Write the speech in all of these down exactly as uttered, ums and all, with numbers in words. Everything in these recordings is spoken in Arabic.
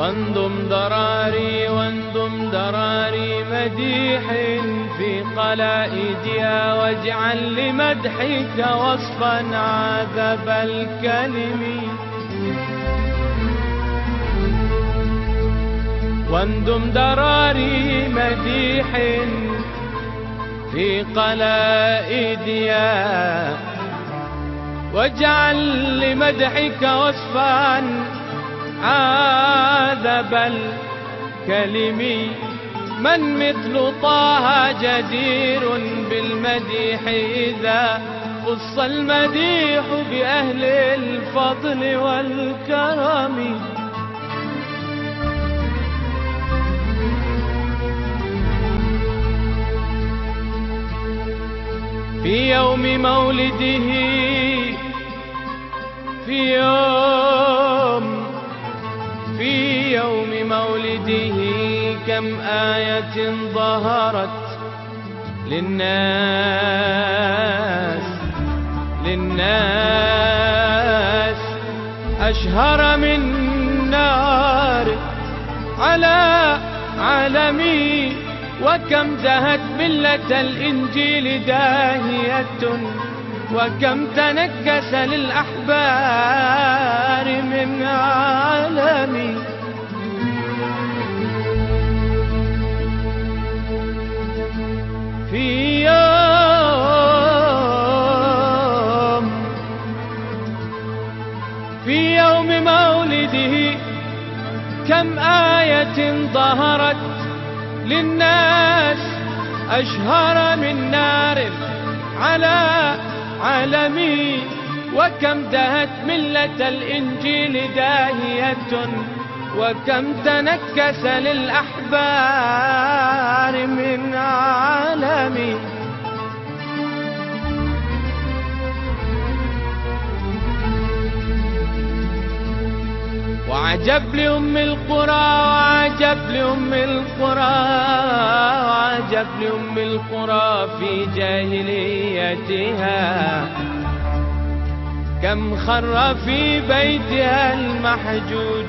وانضم ضراري وانضم ضراري مديح في قلائدها، واجعل لمدحك وصفا عذب الكلم. واندم دراري مديح في قلائدها، واجعل لمدحك وصفا عذب الكلم. من مثل طه جدير بالمديح إذا خص المديح بأهل الفضل والكرم. في يوم مولده في يوم في يوم مولده كم آية ظهرت للناس للناس أشهر من نار على عالمي. وكم دهت ملة الإنجيل داهية، وكم تنكس للأحبار من عالمي. في يوم في يوم مولده كم آية ظهرت للناس أشهر من نار على عالمي. وكم دهت ملة الإنجيل داهية، وكم تنكس للأحبار من عالمي. وعجب لأم القرى وعجب لأم القرى وعجب لأم القرى في جاهليتها، كم خر في بيتها المحجوج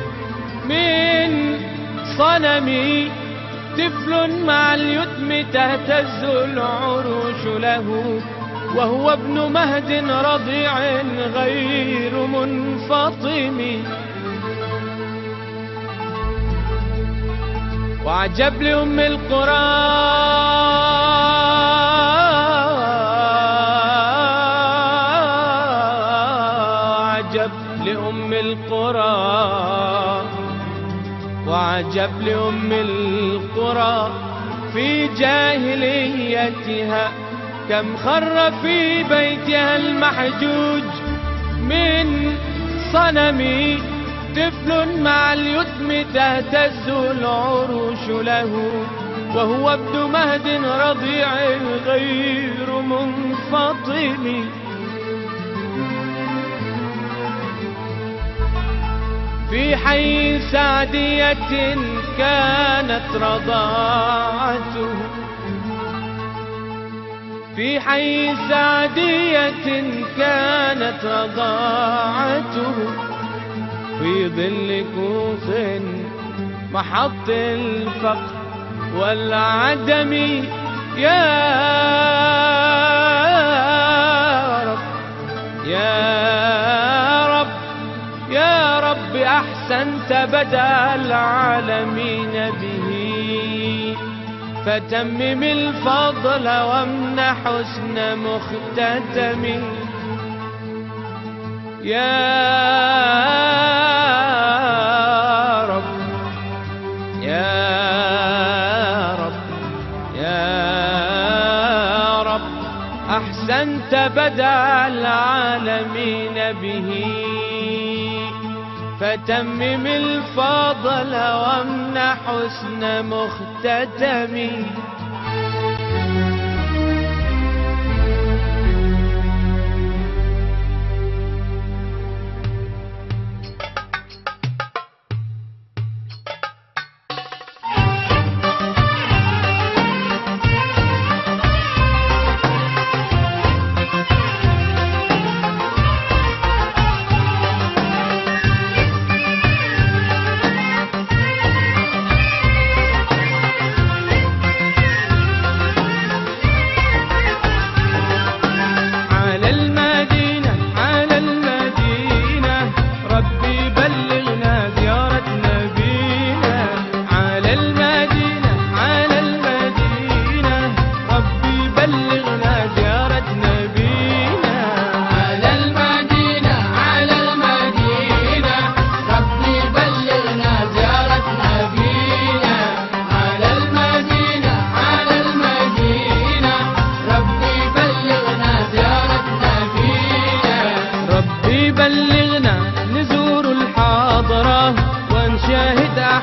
من صنم. طفل مع اليتم تهتز العروش له، وهو ابن مهد رضيع غير منفطم. وعجب لأم القرى وعجب لأم القرى وعجب لأم القرى في جاهليتها، كم خر في بيتها المحجوج من صنم. طفل مع اليتم تهتز العروش له، وهو ابن مهد رضيع غير منفطم. في حي سعدية كانت رضاعته في حي سعدية كانت رضاعته، في ظل كوخ محط الفقر والعدم. يا رب يا رب يا رب أحسنت بدأ العالمين به، فتمم الفضل وامنح حسن مختتم. يا رب يا رب يا رب أحسنت بدأ العالمين به، فتمم الفضل وامنح حسن مختتم.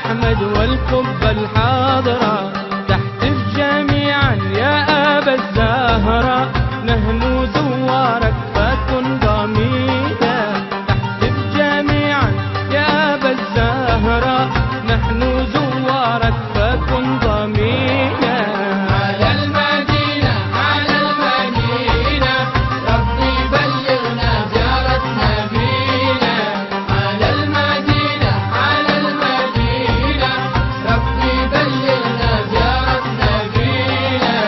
أحمد والقبة الحاضرة، تحتف جميعا يا أبا الزهراء، نهنو زوارك فكن ضمينا. تحتف جميعا يا أبا الزهراء، نحن زوارك فكن ضمينا. على المدينة على المدينة ربي بلغنا زيارة نبينا. على المدينة على المدينة ربي بلغنا زيارة نبينا.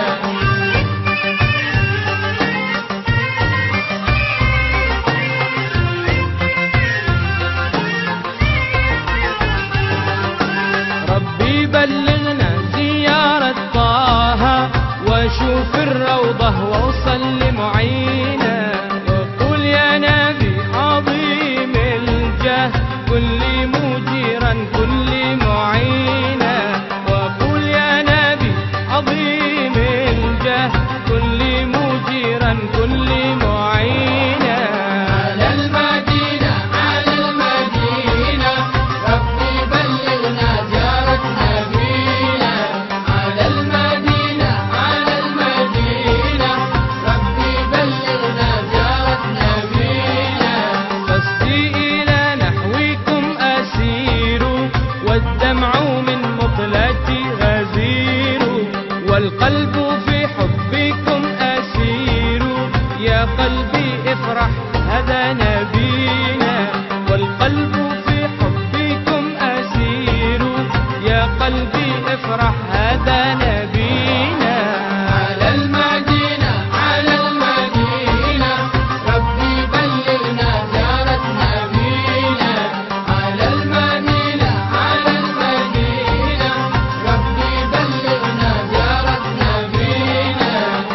ربي بلغنا زيارة طه، وشوف الروضة ووصل معينا. وقل يا نبي عظيم الجاه، كل مجيرا كل معينا. وقل يا نبي عظيم الجاه، كل مجيرا كل معينا. على المدينة على المدينة ربي بلغنا زيارة نبينا. على المدينة على المدينة ربي بلغنا زيارة نبينا. قصدي إلى نحوكم أسير، والدمع من مقلتي غزير، والقلب في حبكم أسير. يا قلبي افرح هذا نبينا، والقلب في حبكم أسير. يا قلبي افرح هذا نبينا. على المدينة على المدينة ربي بلغنا زيارة نبينا. على المدينة على المدينة ربي بلغنا زيارة نبينا.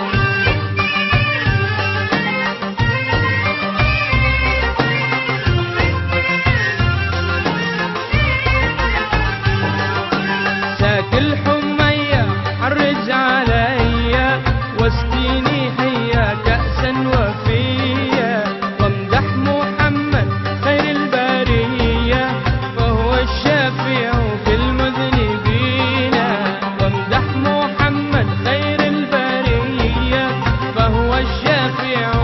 ساك الحمية حرج عليا، واسقيني هيا كأسا وفيا. وامدح محمد خير البرية، فهو الشافع في المذنبين. وامدح محمد خير البرية، فهو الشافع